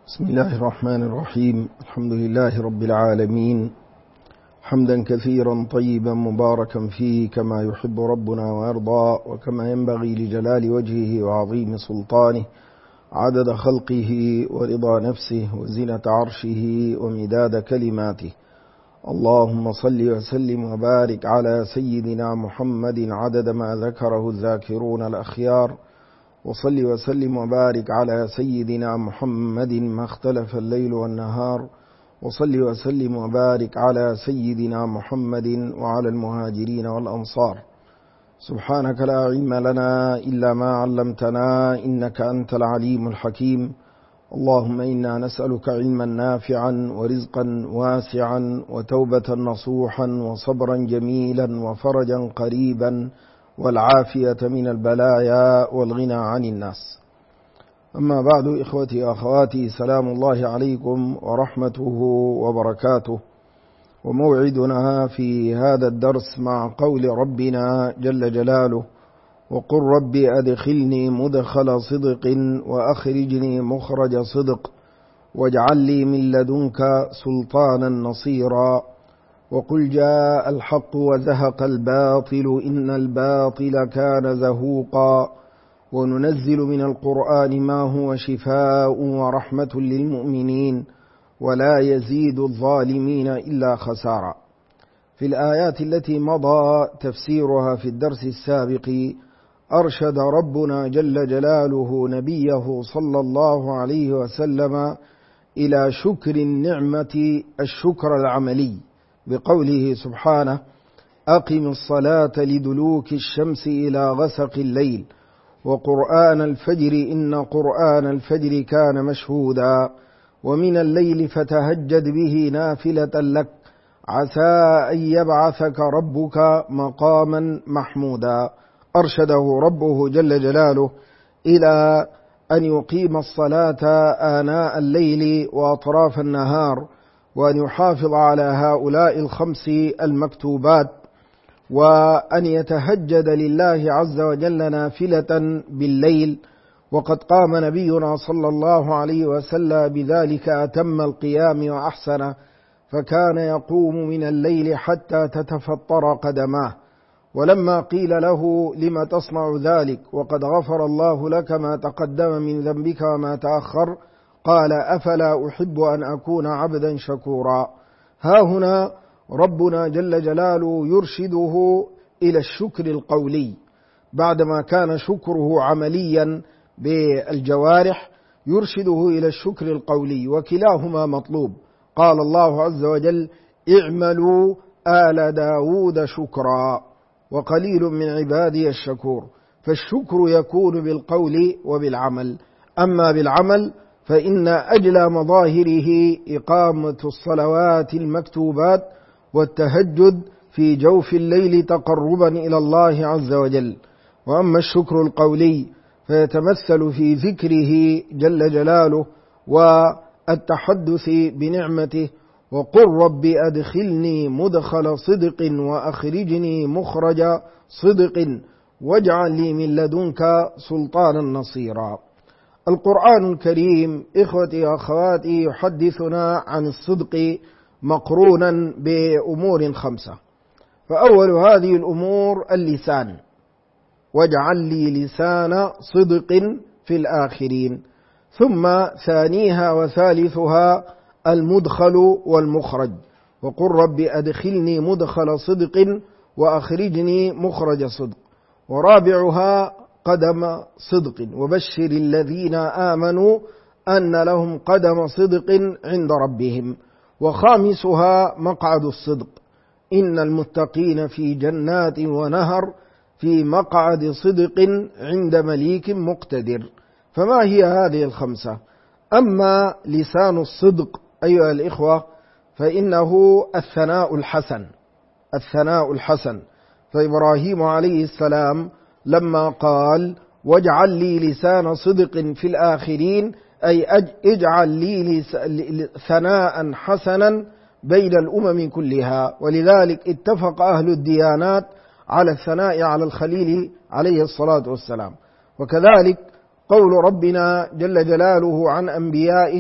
بسم الله الرحمن الرحيم. الحمد لله رب العالمين، حمدا كثيرا طيبا مباركا فيه كما يحب ربنا ويرضى، وكما ينبغي لجلال وجهه وعظيم سلطانه، عدد خلقه ورضا نفسه وزنة عرشه ومداد كلماته. اللهم صل وسلم وبارك على سيدنا محمد عدد ما ذكره الذاكرون الأخيار، وصل وسلم وبارك على سيدنا محمد ما اختلف الليل والنهار، وصل وسلم وبارك على سيدنا محمد وعلى المهاجرين والأنصار. سبحانك لا علم لنا إلا ما علمتنا إنك أنت العليم الحكيم. اللهم إنا نسألك علما نافعا ورزقا واسعا وتوبة نصوحا وصبرا جميلا وفرجا قريبا والعافية من البلايا والغنى عن الناس. أما بعد، إخوتي أخواتي، سلام الله عليكم ورحمته وبركاته. وموعدنا في هذا الدرس مع قول ربنا جل جلاله: وقل ربي أدخلني مدخل صدق وأخرجني مخرج صدق واجعل لي من لدنك سلطانا نصيرا. وقل جاء الحق وزهق الباطل إن الباطل كان زهوقا. وننزل من القرآن ما هو شفاء ورحمة للمؤمنين ولا يزيد الظالمين إلا خسارا. في الآيات التي مضى تفسيرها في الدرس السابق، أرشد ربنا جل جلاله نبيه صلى الله عليه وسلم إلى شكر النعمة الشكر العملي بقوله سبحانه: أقم الصلاة لدلوك الشمس إلى غسق الليل وقرآن الفجر إن قرآن الفجر كان مشهودا ومن الليل فتهجد به نافلة لك عسى أن يبعثك ربك مقاما محمودا. أرشده ربه جل جلاله إلى أن يقيم الصلاة آناء الليل وأطراف النهار، وأن يحافظ على هؤلاء الخمس المكتوبات، وأن يتهجد لله عز وجل نافلة بالليل. وقد قام نبينا صلى الله عليه وسلم بذلك أتم القيام وأحسنه، فكان يقوم من الليل حتى تتفطر قدماه. ولما قيل له: لم تصنع ذلك وقد غفر الله لك ما تقدم من ذنبك وما تأخر؟ قال: أفلا أحب أن أكون عبدا شكورا. ها هنا ربنا جل جلاله يرشده إلى الشكر القولي، بعدما كان شكره عمليا بالجوارح يرشده إلى الشكر القولي، وكلاهما مطلوب. قال الله عز وجل: اعملوا آل داود شكرا وقليل من عبادي الشكور. فالشكر يكون بالقول وبالعمل. أما بالعمل فإن أجلى مظاهره إقامة الصلوات المكتوبات والتهجد في جوف الليل تقربا إلى الله عز وجل. وأما الشكر القولي فيتمثل في ذكره جل جلاله والتحدث بنعمته: وقل ربي أدخلني مدخل صدق وأخرجني مخرج صدق واجعل لي من لدنك سلطانا نصيرا. القرآن الكريم إخوتي وأخواتي يحدثنا عن الصدق مقرونا بأمور خمسة. فأول هذه الأمور اللسان: واجعل لي لسان صدق في الآخرين. ثم ثانيها وثالثها المدخل والمخرج: وقل رب أدخلني مدخل صدق وأخرجني مخرج صدق. ورابعها قدم صدق: وبشر الذين آمنوا أن لهم قدم صدق عند ربهم. وخامسها مقعد الصدق: إن المتقين في جنات ونهر في مقعد صدق عند مليك مقتدر. فما هي هذه الخمسة؟ أما لسان الصدق أيها الإخوة فإنه الثناء الحسن. الثناء الحسن. فإبراهيم عليه السلام لما قال: واجعل لي لسان صدق في الآخرين، أي اجعل لي ثناء حسنا بين الأمم كلها. ولذلك اتفق أهل الديانات على الثناء على الخليل عليه الصلاة والسلام. وكذلك قول ربنا جل جلاله عن أنبيائه: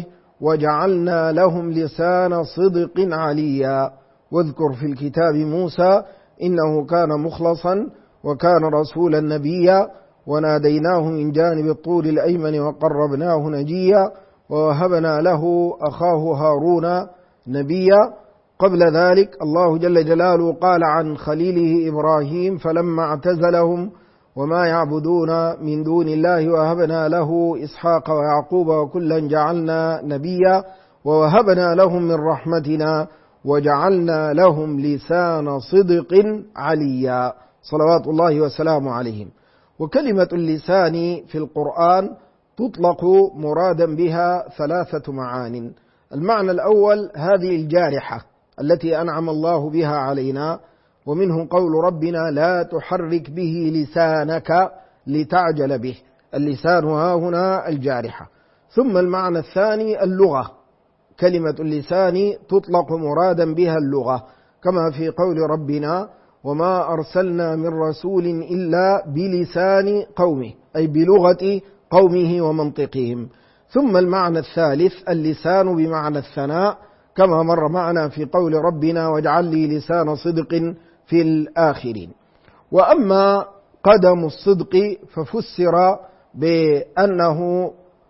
وجعلنا لهم لسان صدق عليا. واذكر في الكتاب موسى إنه كان مخلصا وكان رسولا نبيا وناديناه من جانب الطور الأيمن وقربناه نجيا ووهبنا له أخاه هارون نبيا. قبل ذلك الله جل جلاله قال عن خليله إبراهيم فلما اعتزلهم وما يعبدون من دون الله وهبنا له إسحاق ويعقوب وكلا جعلنا نبيا ووهبنا لهم من رحمتنا وجعلنا لهم لسان صدق عليا صلوات الله وسلامه عليهم. وكلمة اللسان في القرآن تطلق مرادا بها 3 معان. المعنى الأول هذه الجارحة التي أنعم الله بها علينا، ومنه قول ربنا لا تحرك به لسانك لتعجل به. اللسان ها هنا الجارحة. ثم المعنى الثاني اللغة، كلمة اللسان تطلق مرادا بها اللغة، كما في قول ربنا وما أرسلنا من رسول إلا بلسان قومه، أي بلغة قومه ومنطقهم. ثم المعنى الثالث اللسان بمعنى الثناء، كما مر معنا في قول ربنا واجعل لي لسان صدق في الآخرين. وأما قدم الصدق ففسر بأنه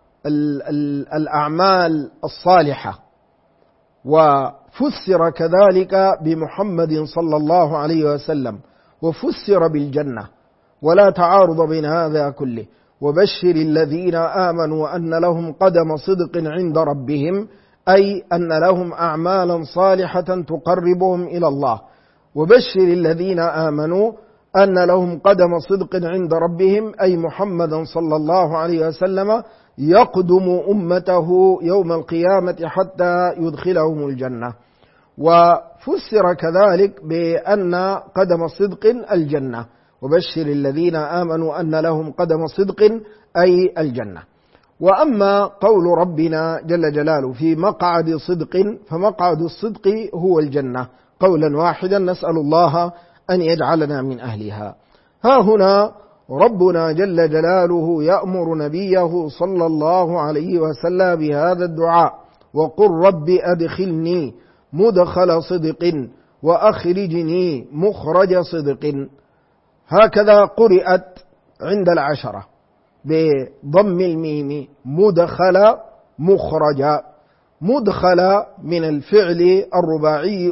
الأعمال الصالحة، وفسر كذلك بمحمد صلى الله عليه وسلم، وفسر بالجنة، ولا تعارض بين هذا كله. وبشر الذين آمنوا أن لهم قدم صدق عند ربهم، أي أن لهم أعمالا صالحة تقربهم إلى الله. وبشر الذين آمنوا أن لهم قدم صدق عند ربهم، أي محمدا صلى الله عليه وسلم يقدم أمته يوم القيامة حتى يدخلهم الجنة. وفسر كذلك بأن قدم صدق الجنة. وبشر الذين آمنوا أن لهم قدم صدق أي الجنة. وأما قول ربنا جل جلاله في مقعد صدق، فمقعد الصدق هو الجنة قولا واحدا، نسأل الله أن يجعلنا من أهلها. ها هنا ربنا جل جلاله يأمر نبيه صلى الله عليه وسلم بهذا الدعاء: وقل رب أدخلني مدخل صدق وأخرجني مخرج صدق. هكذا قرأت عند 10 بضم الميم مدخل مخرج. مدخل من الفعل الرباعي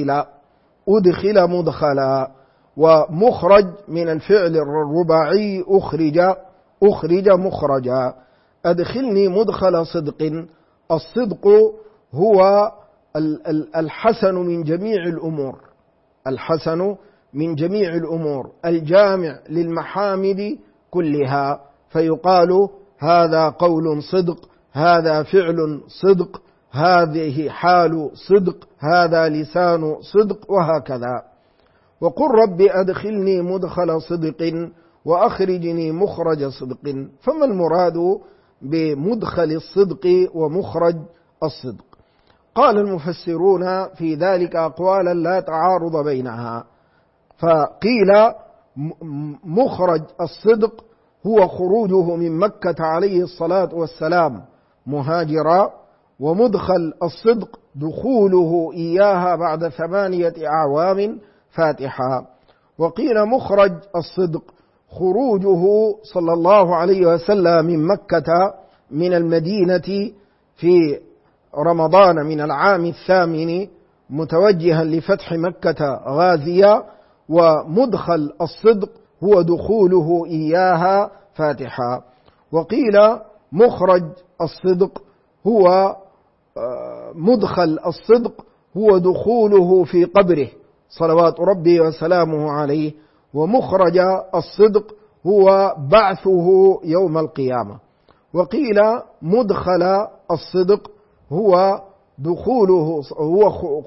أدخل مدخلا، ومخرج من الفعل الرباعي أخرج مخرجا. أدخلني مدخل صدق. الصدق هو الحسن من جميع الأمور، الحسن من جميع الأمور الجامع للمحامد كلها، فيقال هذا قول صدق، هذا فعل صدق، هذه حال صدق، هذا لسان صدق، وهكذا. وقل رب أدخلني مدخل صدق وأخرجني مخرج صدق. فما المراد بمدخل الصدق ومخرج الصدق؟ قال المفسرون في ذلك أقوالا لا تعارض بينها. فقيل مخرج الصدق هو خروجه من مكة عليه الصلاة والسلام مهاجرا، ومدخل الصدق دخوله إياها بعد 8 أعوام فاتحا. وقيل مخرج الصدق خروجه صلى الله عليه وسلم من مكة من المدينة في رمضان من العام 8 متوجها لفتح مكة غازيا، ومدخل الصدق هو دخوله إياها فاتحا. وقيل مخرج الصدق هو مدخل الصدق هو دخوله في قبره صلوات ربي وسلامه عليه، ومخرج الصدق هو بعثه يوم القيامة. وقيل مدخل الصدق هو دخوله هو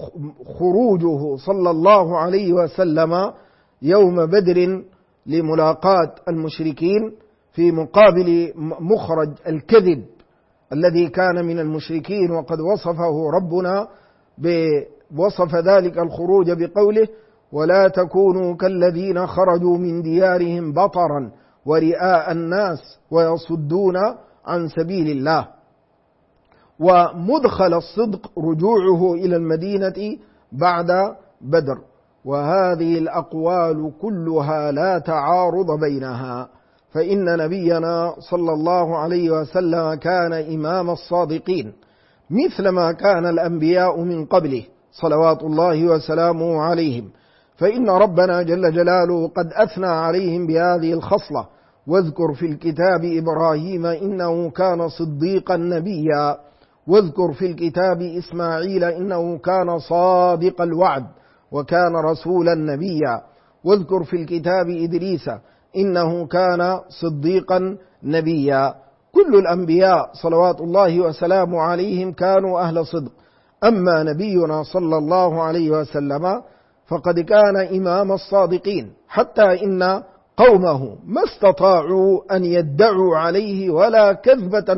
خروجه صلى الله عليه وسلم يوم بدر لملاقاة المشركين، في مقابل مخرج الكذب الذي كان من المشركين، وقد وصفه ربنا وصف ذلك الخروج بقوله ولا تكونوا كالذين خرجوا من ديارهم بطرا ورئاء الناس ويصدون عن سبيل الله. ومدخل الصدق رجوعه إلى المدينة بعد بدر. وهذه الأقوال كلها لا تعارض بينها، فإن نبينا صلى الله عليه وسلم كان إمام الصادقين مثلما كان الأنبياء من قبله صلوات الله وسلامه عليهم، فإن ربنا جل جلاله قد أثنى عليهم بهذه الخصلة: واذكر في الكتاب إبراهيم إنه كان صديقا نبيا، واذكر في الكتاب إسماعيل إنه كان صادق الوعد وكان رسولا نبيا، واذكر في الكتاب إدريس إنه كان صديقا نبيا. كل الأنبياء صلوات الله وسلامه عليهم كانوا أهل صدق، أما نبينا صلى الله عليه وسلم فقد كان إمام الصادقين، حتى إن قومه ما استطاعوا أن يدعوا عليه ولا كذبة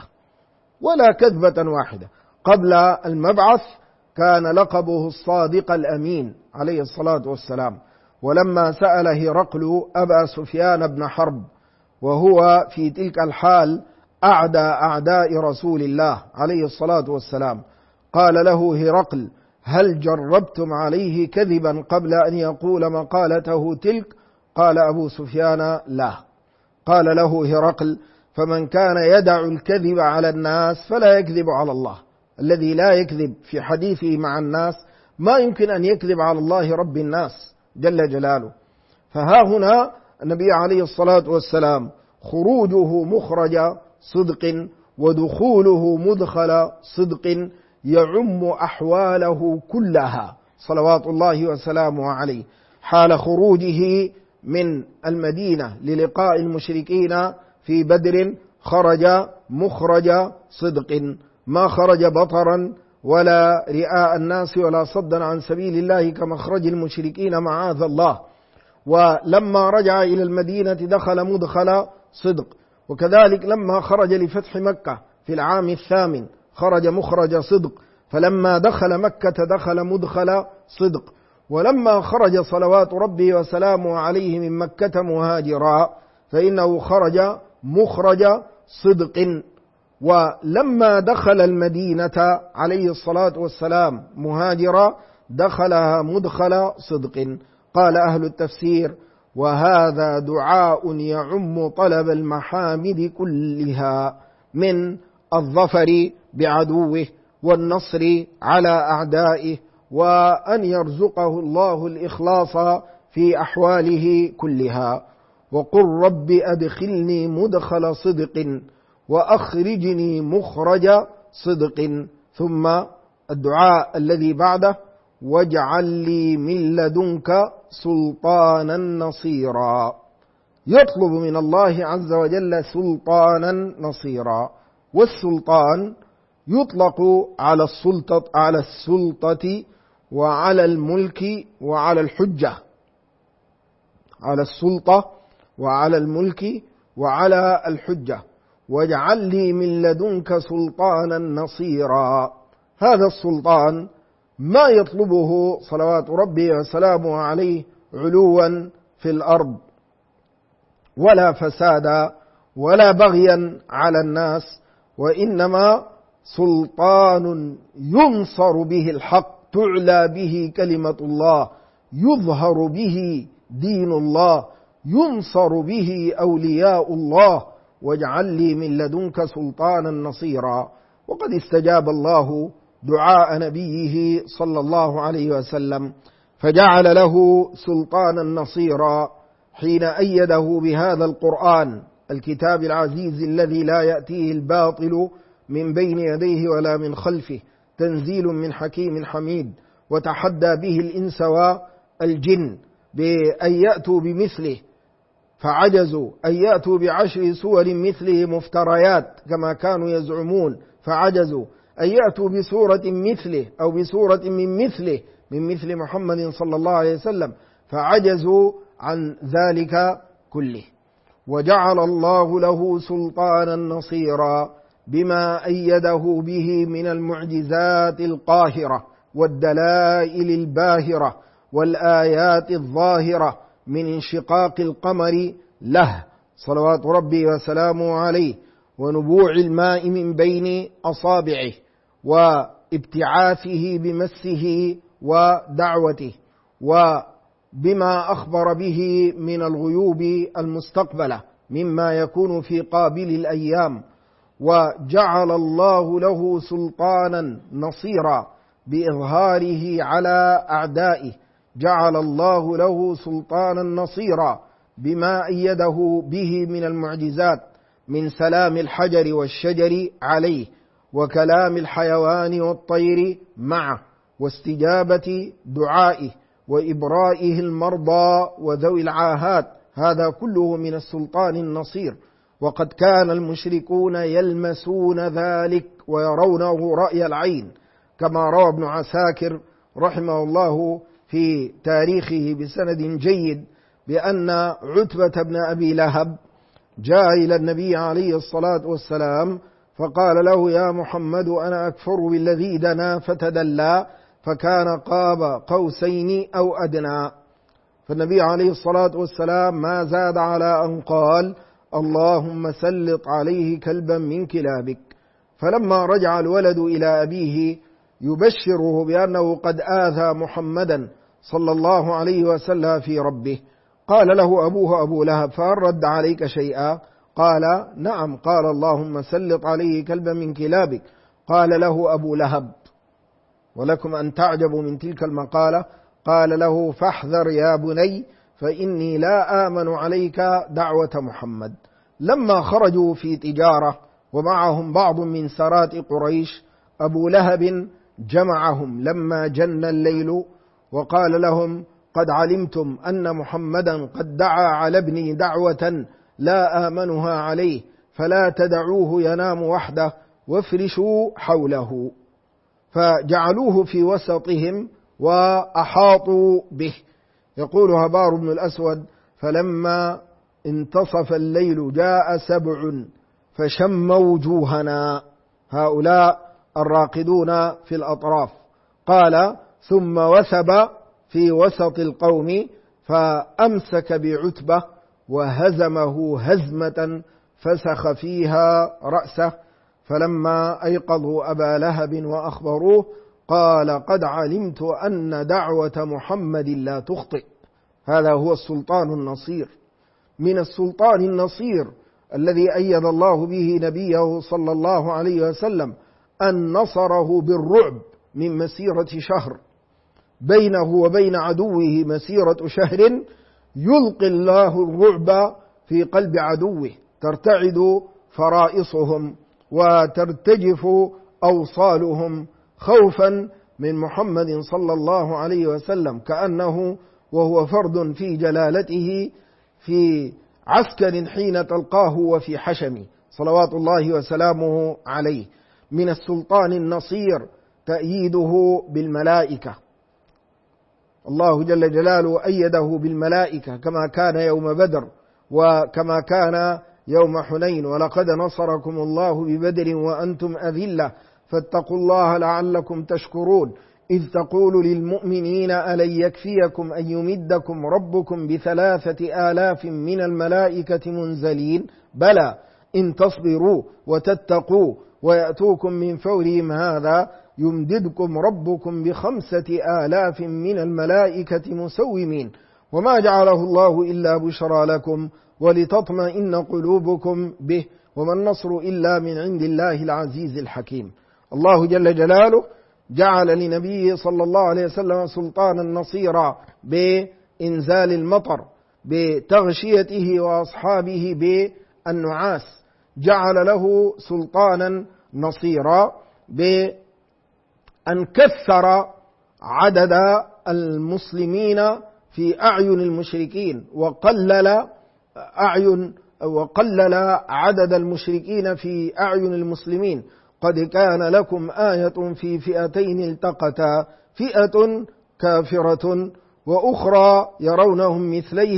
واحدة. قبل المبعث كان لقبه الصادق الأمين عليه الصلاة والسلام. ولما سأل هرقل أبا سفيان بن حرب وهو في تلك الحال أعدى أعداء رسول الله عليه الصلاة والسلام، قال له هرقل: هل جربتم عليه كذبا قبل أن يقول مقالته تلك؟ قال أبو سفيان: لا. قال له هرقل: فمن كان يدع الكذب على الناس فلا يكذب على الله. الذي لا يكذب في حديثه مع الناس ما يمكن أن يكذب على الله رب الناس جل جلاله. فها هنا النبي عليه الصلاة والسلام خروجه مخرج صدق ودخوله مدخل صدق يعم أحواله كلها صلوات الله وسلامه عليه. حال خروجه من المدينة للقاء المشركين في بدر خرج مخرج صدق، ما خرج بطرا ولا رئاء الناس ولا صدا عن سبيل الله كمخرج المشركين معاذ الله. ولما رجع إلى المدينة دخل مدخل صدق، وكذلك لما خرج لفتح مكة في العام 8 خرج مخرج صدق، فلما دخل مكة دخل مدخل صدق. ولما خرج صلوات ربه وسلامه عليه من مكة مهاجرا فإنه خرج مخرج صدق. ولما دخل المدينة عليه الصلاة والسلام مهاجرا دخلها مدخل صدق. قال أهل التفسير: وهذا دعاء يعم طلب المحامد كلها من الظفر بعدوه والنصر على أعدائه، وأن يرزقه الله الإخلاص في أحواله كلها. وقل رب أدخلني مدخل صدق وأخرجني مخرج صدق. ثم الدعاء الذي بعده: واجعل لي من لدنك سلطانا نصيرا. يطلب من الله عز وجل سلطانا نصيرا. والسلطان يطلق على السلطة وعلى الملك وعلى الحجة، على السلطة وعلى الملك وعلى الحجة. واجعل لي من لدنك سلطانا نصيرا. هذا السلطان ما يطلبه صلوات ربي وسلامه عليه علوا في الأرض ولا فسادا ولا بغيا على الناس، وإنما سلطان ينصر به الحق، تعلى به كلمة الله، يظهر به دين الله، ينصر به أولياء الله. واجعل لي من لدنك سلطانا نصيرا. وقد استجاب الله دعاء نبيه صلى الله عليه وسلم فجعل له سلطانا نصيرا حين أيده بهذا القرآن الكتاب العزيز الذي لا يأتيه الباطل من بين يديه ولا من خلفه، تنزيل من حكيم حميد. وتحدى به الإنس والجن بأن يأتوا بمثله فعجزوا، أن يأتوا ب10 سور مثله مفتريات كما كانوا يزعمون فعجزوا، أن يأتوا بسورة مثله أو بسورة من مثل محمد صلى الله عليه وسلم فعجزوا عن ذلك كله. وجعل الله له سلطانا نصيرا بما أيده به من المعجزات القاهرة والدلائل الباهرة والآيات الظاهرة من انشقاق القمر له صلوات ربي وسلامه عليه، ونبوع الماء من بين أصابعه وابتعاثه بمسه ودعوته وبما أخبر به من الغيوب المستقبلة مما يكون في قابل الأيام. وجعل الله له سلطانا نصيرا بإظهاره على أعدائه، جعل الله له سلطانا نصيرا بما أيده به من المعجزات، من سلام الحجر والشجر عليه، وكلام الحيوان والطير معه، واستجابة دعائه، وإبرائه المرضى وذوي العاهات، هذا كله من السلطان النصير. وقد كان المشركون يلمسون ذلك ويرونه رأي العين، كما روى ابن عساكر رحمه الله في تاريخه بسند جيد بأن عتبة بن أبي لهب جاء إلى النبي عليه الصلاة والسلام فقال له: يا محمد أنا أكفر بالذي دنا فتدلى فكان قاب قوسين أو أدنى. فالنبي عليه الصلاة والسلام ما زاد على أن قال: اللهم سلط عليه كلبا من كلابك. فلما رجع الولد إلى أبيه يبشره بأنه قد آذى محمدا صلى الله عليه وسلم في ربه، قال له أبوه أبو لهب: فهل رد عليك شيئا؟ قال: نعم. قال: اللهم سلط عليه كلبا من كلابك. قال له أبو لهب، ولكم أن تعجبوا من تلك المقالة، قال له: فاحذر يا بني فإني لا آمن عليك دعوة محمد. لما خرجوا في تجارة ومعهم بعض من سرات قريش، أبو لهب جمعهم لما جن الليل وقال لهم: قد علمتم أن محمدا قد دعا على ابني دعوة لا آمنها عليه، فلا تدعوه ينام وحده وافرشوا حوله. فجعلوه في وسطهم وأحاطوا به. يقول هبار بن الأسود: فلما انتصف الليل جاء 7 فشموا وجوهنا، هؤلاء الراقدون في الأطراف. قال: ثم وثب في وسط القوم فأمسك بعتبة وهزمه هزمة فسخ فيها رأسه. فلما أيقظوا أبا لهب وأخبروه قال: قد علمت أن دعوة محمد لا تخطئ. هذا هو السلطان النصير. من السلطان النصير الذي أيد الله به نبيه صلى الله عليه وسلم أن نصره بالرعب من مسيرة شهر، بينه وبين عدوه مسيرة شهر، يلقي الله الرعب في قلب عدوه، ترتعد فرائصهم وترتجف أوصالهم خوفا من محمد صلى الله عليه وسلم، كأنه وهو فرد في جلالته في عسكر حين تلقاه وفي حشم صلوات الله وسلامه عليه. من السلطان النصير تأييده بالملائكة، الله جل جلاله أيده بالملائكة كما كان يوم بدر وكما كان يوم حنين: ولقد نصركم الله ببدر وأنتم أذلة فاتقوا الله لعلكم تشكرون إذ تقول للمؤمنين ألن يكفيكم أن يمدكم ربكم ب3,000 من الملائكة منزلين بلى إن تصبروا وتتقوا ويأتوكم من فورهم هذا يمددكم ربكم ب5,000 من الملائكة مسومين وما جعله الله إلا بشرى لكم ولتطمئن قلوبكم به وما النصر إلا من عند الله العزيز الحكيم. الله جل جلاله جعل لنبيه صلى الله عليه وسلم سلطانا نصيرا بإنزال المطر، بتغشيته وأصحابه بالنعاس، جعل له سلطانا نصيرا بأن كثر عدد المسلمين في أعين المشركين وقلل عدد المشركين في أعين المسلمين. قد كان لكم آية في فئتين التقتا فئة كافرة وأخرى يرونهم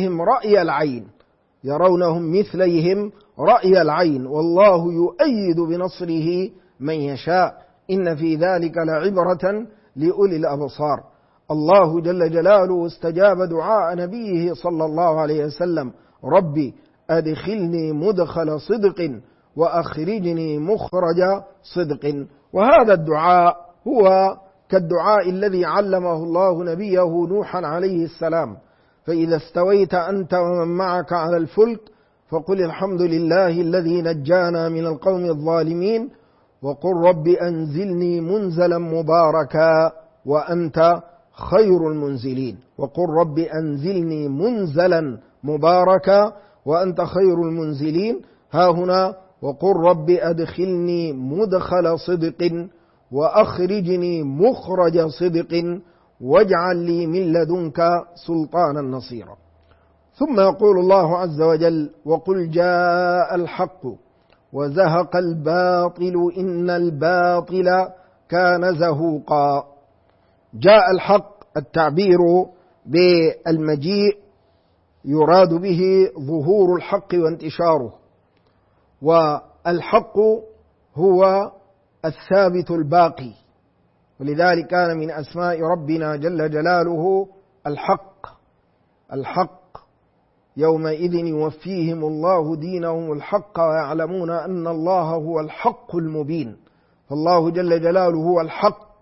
مثليهم رأي العين والله يؤيد بنصره من يشاء إن في ذلك لعبرة لأولي الأبصار. الله جل جلاله استجاب دعاء نبيه صلى الله عليه وسلم: ربي أدخلني مدخل صدق وأخرجني مخرج صدق. وهذا الدعاء هو كالدعاء الذي علمه الله نبيه نوحا عليه السلام: فإذا استويت أنت ومن معك على الفلك فقل الحمد لله الذي نجانا من القوم الظالمين وقل رب أنزلني منزلا مباركا وأنت خير المنزلين. وقل رب أنزلني منزلا مباركا وأنت خير المنزلين. ها هنا وقل رب أدخلني مدخل صدق وأخرجني مخرج صدق واجعل لي من لدنك سلطانا نصيرا. ثم يقول الله عز وجل: وقل جاء الحق وزهق الباطل إن الباطل كان زهوقا. جاء الحق، التعبير بالمجيء يراد به ظهور الحق وانتشاره، والحق هو الثابت الباقي، ولذلك كان من أسماء ربنا جل جلاله الحق. الحق يومئذ يوفيهم الله دينهم الحق ويعلمون أن الله هو الحق المبين. فالله جل جلاله هو الحق،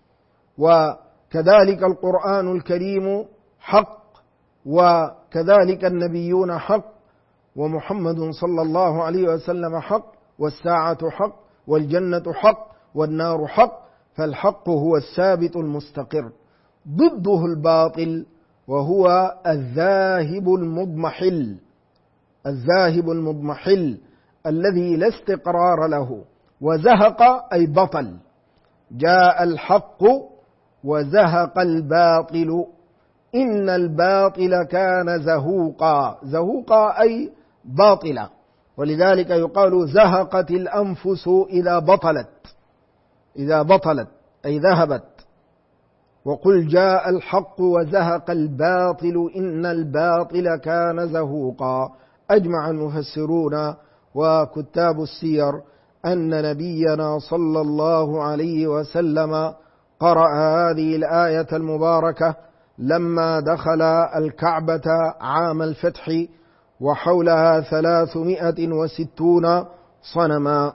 وكذلك القرآن الكريم حق، وكذلك النبيون حق، ومحمد صلى الله عليه وسلم حق، والساعة حق، والجنة حق، والنار حق. فالحق هو الثابت المستقر، ضده الباطل وهو الذاهب المضمحل. الذاهب المضمحل الذي لا استقرار له. وزهق أي بطل. جاء الحق وزهق الباطل إن الباطل كان زهوقا. زهوقا أي باطلا، ولذلك يقال زهقت الأنفس إذا بطلت. إذا بطلت أي ذهبت. وقل جاء الحق وزهق الباطل إن الباطل كان زهوقا. أجمع المفسرون وكتاب السير أن نبينا صلى الله عليه وسلم قرأ هذه الآية المباركة لما دخل الكعبة عام الفتح وحولها 360 صنما.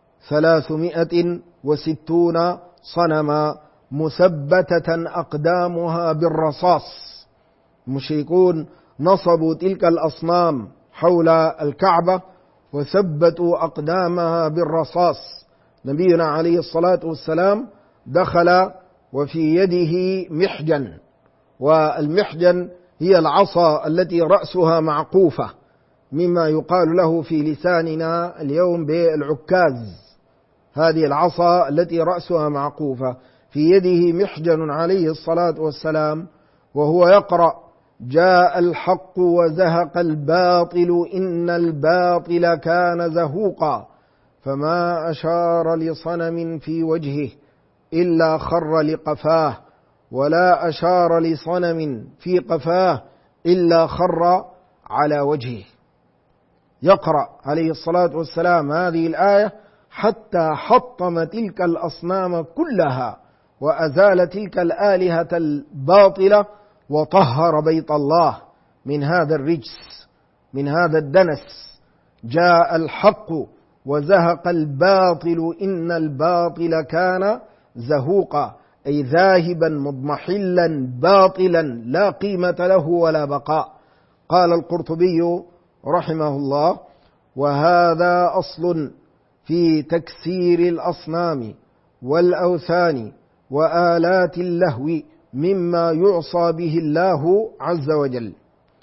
360 صنما مثبتة أقدامها بالرصاص. المشركون نصبوا تلك الأصنام حول الكعبة وثبتوا أقدامها بالرصاص. نبينا عليه الصلاة والسلام دخل وفي يده محجن، والمحجن هي العصا التي رأسها معقوفة، مما يقال له في لساننا اليوم بالعكاز. هذه العصا التي رأسها معقوفة، في يده محجن عليه الصلاة والسلام، وهو يقرأ: جاء الحق وزهق الباطل إن الباطل كان زهوقا. فما أشار لصنم في وجهه إلا خر لقفاه، ولا أشار لصنم في قفاه إلا خر على وجهه. يقرأ عليه الصلاة والسلام هذه الآية حتى حطم تلك الأصنام كلها وأزال تلك الآلهة الباطلة وطهر بيت الله من هذا الرجس، من هذا الدنس. جاء الحق وزهق الباطل إن الباطل كان زهوقا، أي ذاهبا مضمحلا باطلا لا قيمة له ولا بقاء. قال القرطبي رحمه الله: وهذا أصل في تكسير الأصنام والأوثان وآلات اللهو مما يعصى به الله عز وجل.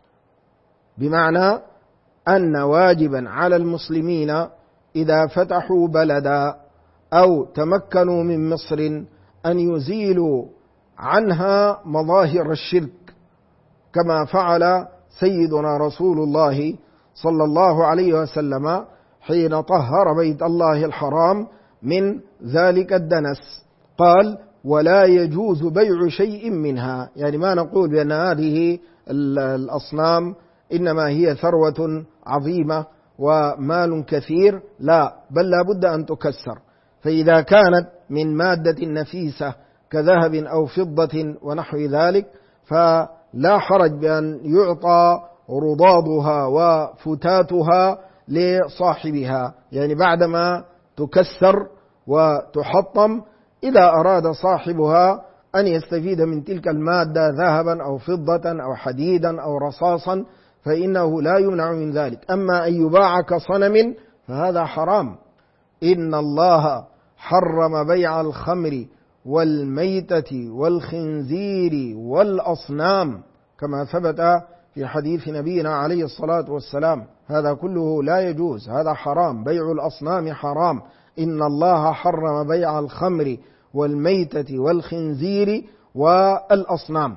بمعنى أن واجبا على المسلمين إذا فتحوا بلدا أو تمكنوا من مصر أن يزيلوا عنها مظاهر الشرك، كما فعل سيدنا رسول الله صلى الله عليه وسلم حين طهر بيت الله الحرام من ذلك الدنس. قال: ولا يجوز بيع شيء منها. يعني ما نقول بأن هذه الأصنام إنما هي ثروة عظيمة ومال كثير، لا، بل لا بد أن تكسر. فإذا كانت من مادة نفيسة كذهب أو فضة ونحو ذلك فلا حرج بأن يعطى رضاضها وفتاتها لصاحبها، يعني بعدما تكسر وتحطم إذا أراد صاحبها أن يستفيد من تلك المادة ذهبا أو فضة أو حديدا أو رصاصا فإنه لا يمنع من ذلك. أما أن يباع كصنم فهذا حرام. إن الله حرم بيع الخمر والميتة والخنزير والأصنام كما ثبت في حديث نبينا عليه الصلاة والسلام. هذا كله لا يجوز، هذا حرام، بيع الأصنام حرام. إن الله حرم بيع الخمر والميتة والخنزير والأصنام.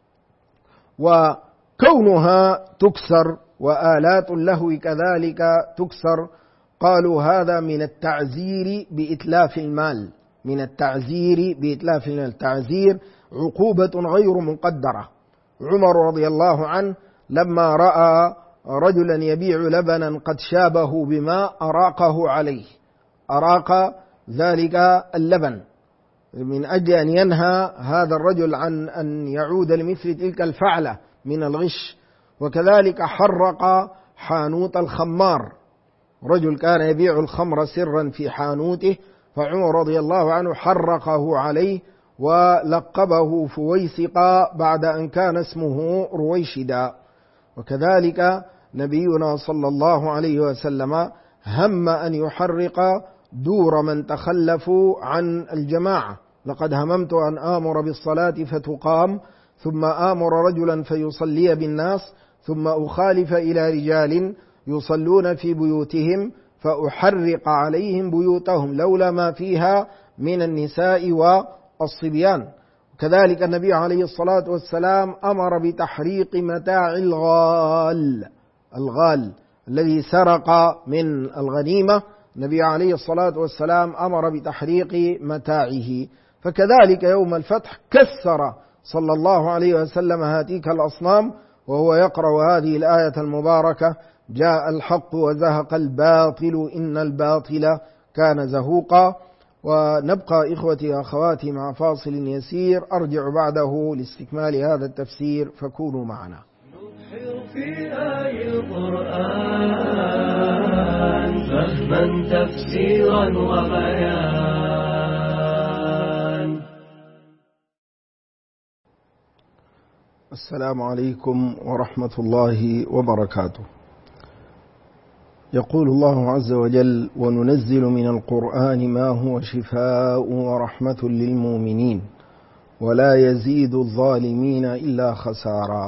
وكونها تكسر وآلات اللهو كذلك تكسر، قالوا هذا من التعزير بإتلاف المال، من التعزير بإتلاف المال. التعزير عقوبة غير مقدرة. عمر رضي الله عنه لما رأى رجلا يبيع لبنا قد شابه بماء أراقه عليه، أراق ذلك اللبن من أجل أن ينهى هذا الرجل عن أن يعود لمثل تلك الفعلة من الغش. وكذلك حرق حانوت الخمار، رجل كان يبيع الخمر سرا في حانوته، فعمر رضي الله عنه حرقه عليه ولقبه فويسقا بعد أن كان اسمه رويشدا. وكذلك نبينا صلى الله عليه وسلم هم أن يحرق دور من تخلفوا عن الجماعة. لقد هممت أن آمر بالصلاة فتقام ثم آمر رجلا فيصلي بالناس ثم أخالف إلى رجال يصلون في بيوتهم فأحرق عليهم بيوتهم لولا ما فيها من النساء والصبيان. كذلك النبي عليه الصلاة والسلام أمر بتحريق متاع الغال الذي سرق من الغنيمة. النبي عليه الصلاة والسلام أمر بتحريق متاعه. فكذلك يوم الفتح كسر صلى الله عليه وسلم هاتيك الأصنام وهو يقرأ هذه الآية المباركة: جاء الحق وزهق الباطل إن الباطل كان زهوقا. ونبقى إخوتي وأخواتي مع فاصل يسير أرجع بعده لاستكمال هذا التفسير، فكونوا معنا. في آي القرآن فهما تفسيرا وبيان. السلام عليكم ورحمة الله وبركاته. يقول الله عز وجل: وننزل من القرآن ما هو شفاء ورحمة للمؤمنين ولا يزيد الظالمين إلا خسارا.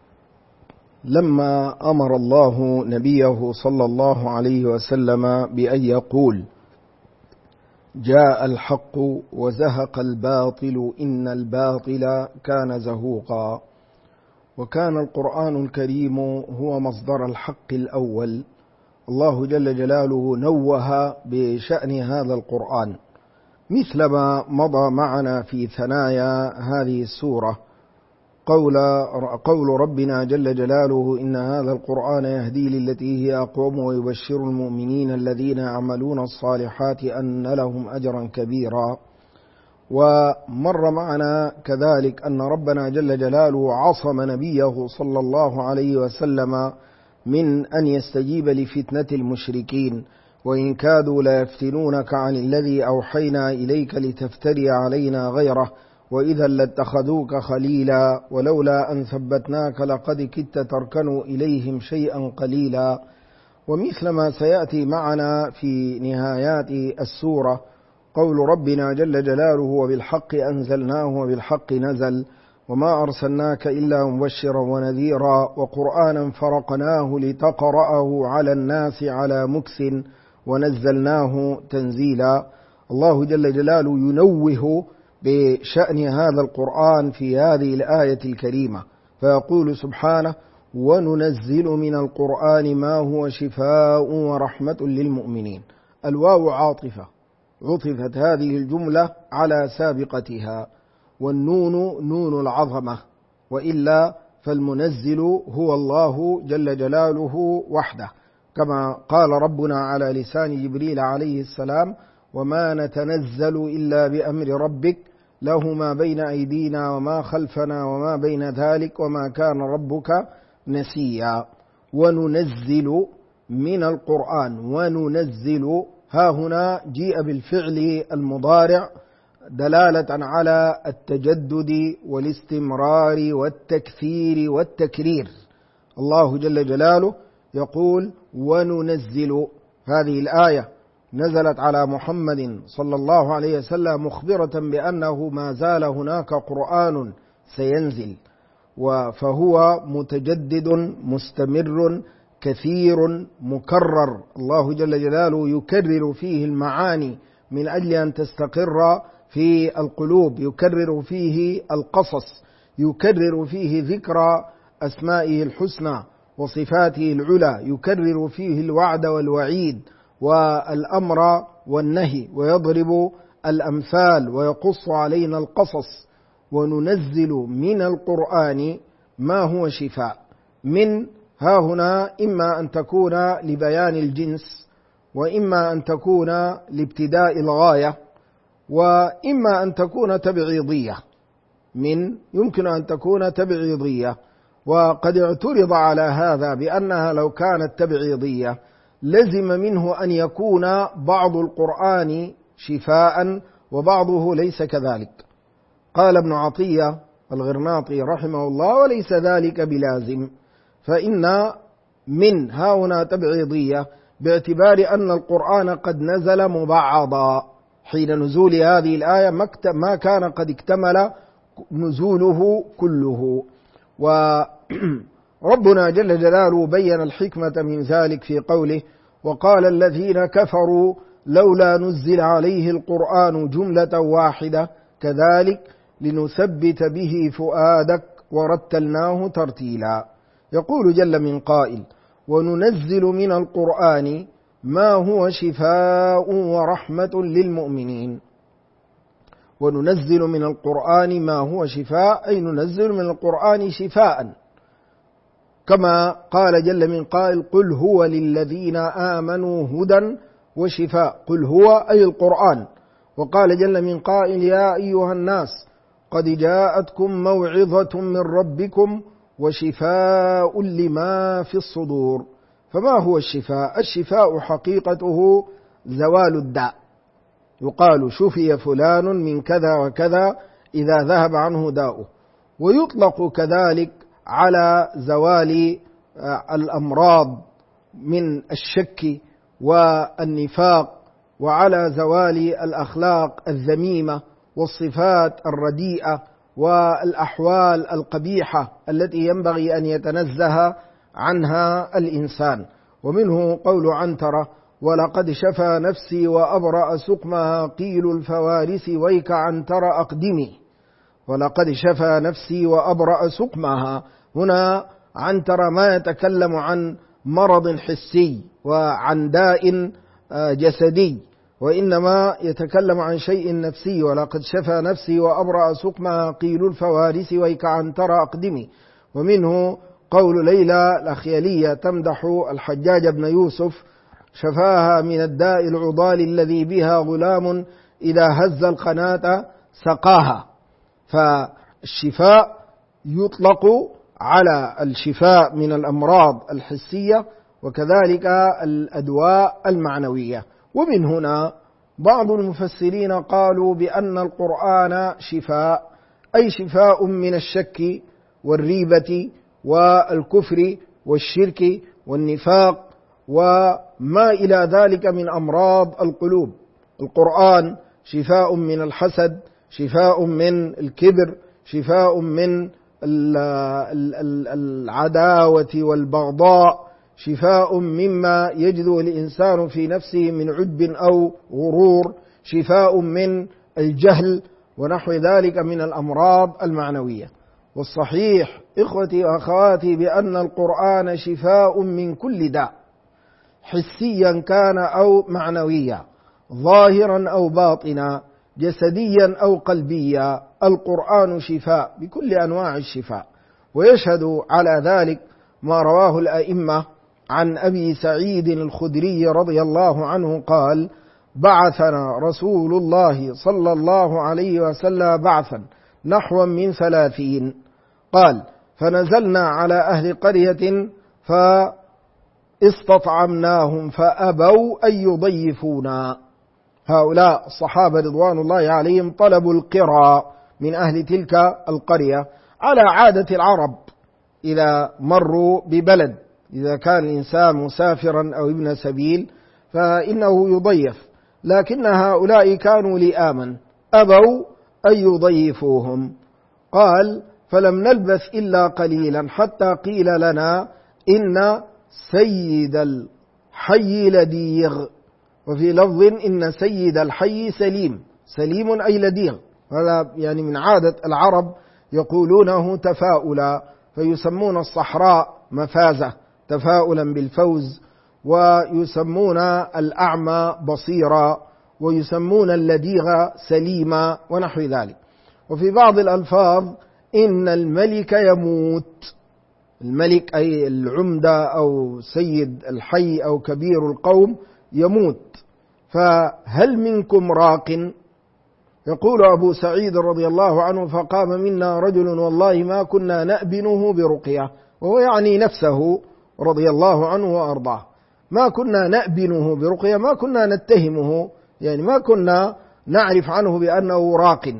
لما أمر الله نبيه صلى الله عليه وسلم بأن يقول: جاء الحق وزهق الباطل إن الباطل كان زهوقا، وكان القرآن الكريم هو مصدر الحق الأول، الله جل جلاله نوه بشأن هذا القرآن مثلما مضى معنا في ثنايا هذه السورة قول ربنا جل جلاله: إن هذا القرآن يهدي للتي هي أقوم ويبشر المؤمنين الذين يعملون الصالحات أن لهم أجرا كبيرا. ومر معنا كذلك أن ربنا جل جلاله عصم نبيه صلى الله عليه وسلم من أن يستجيب لفتنة المشركين، وإن كادوا ليفتنونك عن الذي أوحينا إليك لتفتري علينا غيره وإذا لاتخذوك خليلا ولولا أن ثبتناك لقد كدت تركن إليهم شيئا قليلا. ومثل ما سيأتي معنا في نهايات السورة قول ربنا جل جلاله: وبالحق أنزلناه وبالحق نزل وما أرسلناك إلا مبشرا ونذيرا وقرآنا فرقناه لتقرأه على الناس على مكث ونزلناه تنزيلا. الله جل جلاله ينوه بشأن هذا القرآن في هذه الآية الكريمة، فيقول سبحانه: وننزل من القرآن ما هو شفاء ورحمة للمؤمنين. الواو عاطفة، عطفت هذه الجملة على سابقتها، والنون نون العظمة، وإلا فالمنزل هو الله جل جلاله وحده، كما قال ربنا على لسان جبريل عليه السلام: وما نتنزل إلا بأمر ربك له ما بين أيدينا وما خلفنا وما بين ذلك وما كان ربك نسيا. وننزل من القرآن. وننزل ها هنا جيء بالفعل المضارع دلالة على التجدد والاستمرار والتكثير والتكرير. الله جل جلاله يقول وننزل. هذه الآية نزلت على محمد صلى الله عليه وسلم مخبرة بأنه ما زال هناك قرآن سينزل، فهو متجدد مستمر كثير مكرر. الله جل جلاله يكرر فيه المعاني من أجل أن تستقر في القلوب، يكرر فيه القصص، يكرر فيه ذكر أسمائه الحسنى وصفاته العلى، يكرر فيه الوعد والوعيد والأمر والنهي، ويضرب الأمثال ويقص علينا القصص. وننزل من القرآن ما هو شفاء. من ها هنا إما أن تكون لبيان الجنس، وإما أن تكون لابتداء الغاية، وإما أن تكون تبعيضية. من يمكن أن تكون تبعيضية، وقد اعترض على هذا بأنها لو كانت تبعيضية لزم منه أن يكون بعض القرآن شفاء وبعضه ليس كذلك. قال ابن عطية الغرناطي رحمه الله وليس ذلك بلازم، فإن من هاهنا تبعيضية باعتبار أن القرآن قد نزل مبعضا حين نزول هذه الآية، ما كان قد اكتمل نزوله كله. وربنا جل جلاله بين الحكمة من ذلك في قوله وقال الذين كفروا لولا نزل عليه القرآن جملة واحدة كذلك لنثبت به فؤادك ورتلناه ترتيلا. يقول جل من قائل وننزل من القرآن ما هو شفاء ورحمة للمؤمنين. وننزل من القرآن ما هو شفاء، أي ننزل من القرآن شفاء، كما قال جل من قائل قل هو للذين آمنوا هدى وشفاء. قل هو أي القرآن. وقال جل من قائل يا أيها الناس قد جاءتكم موعظة من ربكم وشفاء لما في الصدور. فما هو الشفاء؟ الشفاء حقيقته زوال الداء. يقال شفي فلان من كذا وكذا إذا ذهب عنه داؤه. ويطلق كذلك على زوال الأمراض من الشك والنفاق، وعلى زوال الأخلاق الذميمة والصفات الرديئة والأحوال القبيحة التي ينبغي أن يتنزه عنها الإنسان. ومنه قول عنترة ولقد شفى نفسي وأبرأ سقمها قيل الفوارس ويك عنتر أقدمي. ولقد شفى نفسي وأبرأ سقمها، هنا عنتر ما يتكلم عن مرض حسي وعن داء جسدي، وإنما يتكلم عن شيء نفسي. ولقد شفى نفسي وأبرأ سقمها قيل الفوارس ويك عنتر أقدمي. ومنه قول ليلى الأخيلية تمدح الحجاج بن يوسف شفاها من الداء العضال الذي بها غلام إذا هز القناة سقاها. فالشفاء يطلق على الشفاء من الأمراض الحسية وكذلك الأدواء المعنوية. ومن هنا بعض المفسرين قالوا بأن القرآن شفاء، أي شفاء من الشك والريبة والكفر والشرك والنفاق وما إلى ذلك من أمراض القلوب. القرآن شفاء من الحسد، شفاء من الكبر، شفاء من العداوة والبغضاء، شفاء مما يجده الإنسان في نفسه من عجب أو غرور، شفاء من الجهل ونحو ذلك من الأمراض المعنوية. والصحيح إخوتي وأخواتي بأن القرآن شفاء من كل داء حسيا كان أو معنويا، ظاهرا أو باطنا، جسديا أو قلبيا. القرآن شفاء بكل أنواع الشفاء. ويشهد على ذلك ما رواه الأئمة عن أبي سعيد الخدري رضي الله عنه قال بعثنا رسول الله صلى الله عليه وسلم بعثا نحو من 30. قال فنزلنا على أهل قرية استطعمناهم فأبوا أن يضيفونا. هؤلاء الصحابة رضوان الله عليهم طلبوا القرى من أهل تلك القرية على عادة العرب إذا مروا ببلد، إذا كان الإنسان مسافرا أو ابن سبيل فإنه يضيف، لكن هؤلاء كانوا لآمن أبوا أن يضيفوهم. قال: فلم نلبث إلا قليلا حتى قيل لنا إن سيد الحي لديغ، وفي لفظ إن سيد الحي سليم. سليم أي لديغ، هذا يعني من عادة العرب يقولونه تفاؤلا، فيسمون الصحراء مفازة تفاؤلا بالفوز، ويسمون الأعمى بصيرا، ويسمون اللديغ سليما ونحو ذلك. وفي بعض الألفاظ إن الملك يموت. الملك أي العمدة أو سيد الحي أو كبير القوم يموت، فهل منكم راق؟ يقول أبو سعيد رضي الله عنه: فقام منا رجل والله ما كنا نأبنه برقية، وهو يعني نفسه رضي الله عنه وأرضاه. ما كنا نأبنه برقية، ما كنا نتهمه، يعني ما كنا نعرف عنه بأنه راق.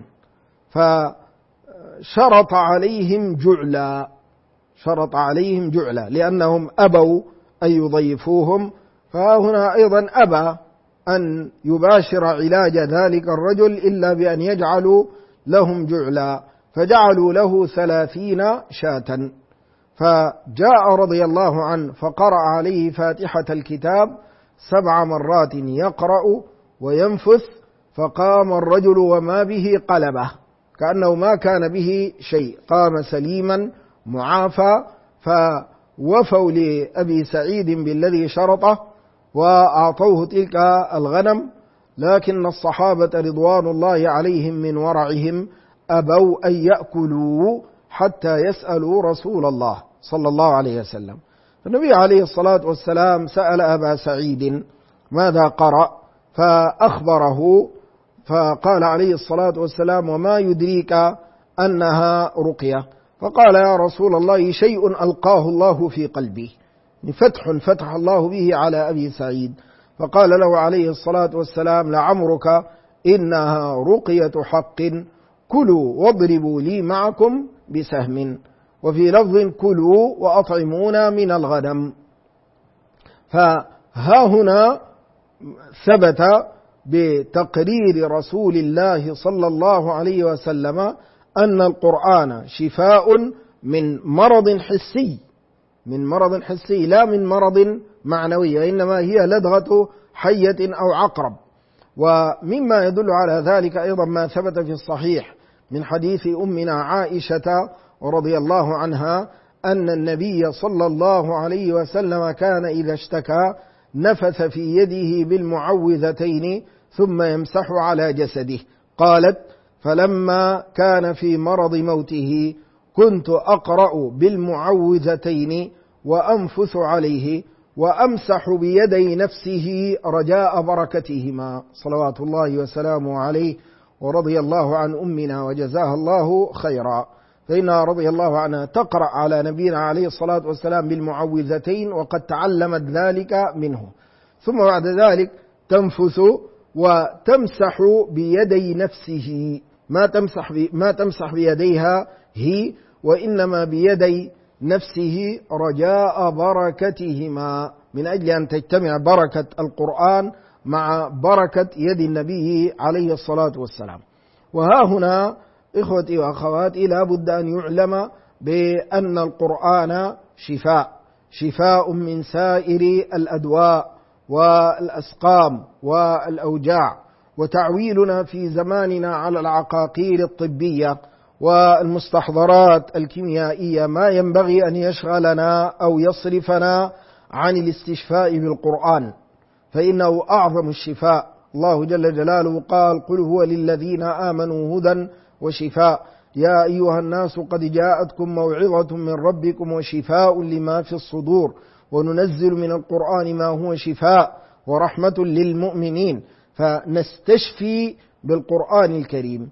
فشرط عليهم جعلا، شرط عليهم جعلا لأنهم أبوا أن يضيفوهم. فهنا أيضا أبى أن يباشر علاج ذلك الرجل إلا بأن يجعلوا لهم جعلا، فجعلوا له 30 شاة. فجاء رضي الله عنه فقرأ عليه فاتحة الكتاب 7 مرات يقرأ وينفث، فقام الرجل وما به قلبه، كأنه ما كان به شيء، قام سليما معافى. فوفوا لأبي سعيد بالذي شرطه وأعطوه تلك الغنم، لكن الصحابة رضوان الله عليهم من ورعهم أبوا أن يأكلوا حتى يسألوا رسول الله صلى الله عليه وسلم. النبي عليه الصلاة والسلام سأل أبا سعيد ماذا قرأ، فأخبره، فقال عليه الصلاة والسلام: وما يدريك أنها رقية؟ فقال: يا رسول الله شيء ألقاه الله في قلبي، فتح الله به على أبي سعيد. فقال له عليه الصلاة والسلام: لعمرك إنها رقية حق، كلوا واضربوا لي معكم بسهم، وفي لفظ كلوا وأطعمونا من الغنم. فها هنا ثبت بتقرير رسول الله صلى الله عليه وسلم أن القرآن شفاء من مرض حسي، من مرض حسي لا من مرض معنوي، إنما هي لدغة حية أو عقرب. ومما يدل على ذلك أيضا ما ثبت في الصحيح من حديث أمنا عائشة رضي الله عنها أن النبي صلى الله عليه وسلم كان إذا اشتكى نفث في يده بالمعوذتين ثم يمسح على جسده. قالت: فلما كان في مرض موته كنت أقرأ بالمعوذتين وأنفث عليه وأمسح بيدي نفسه رجاء بركتهما صلوات الله وسلامه عليه. ورضي الله عن أمنا وجزاها الله خيرا، فإنها رضي الله عنها تقرأ على نبينا عليه الصلاة والسلام بالمعوذتين وقد تعلمت ذلك منه، ثم بعد ذلك تنفث وتمسح بيدي نفسه، ما تمسح بيديها هي، وإنما بيدي نفسه رجاء بركتهما، من أجل أن تجتمع بركة القرآن مع بركة يد النبي عليه الصلاة والسلام. وها هنا إخوتي وأخواتي لا بد أن يعلم بأن القرآن شفاء من سائر الأدواء والأسقام والأوجاع. وتعويلنا في زماننا على العقاقير الطبية والمستحضرات الكيميائية ما ينبغي أن يشغلنا أو يصرفنا عن الاستشفاء بالقرآن، فإنه أعظم الشفاء. الله جل جلاله قال: قل هو للذين آمنوا هدى وشفاء، يا أيها الناس قد جاءتكم موعظة من ربكم وشفاء لما في الصدور، وننزل من القرآن ما هو شفاء ورحمة للمؤمنين. فنستشفي بالقرآن الكريم.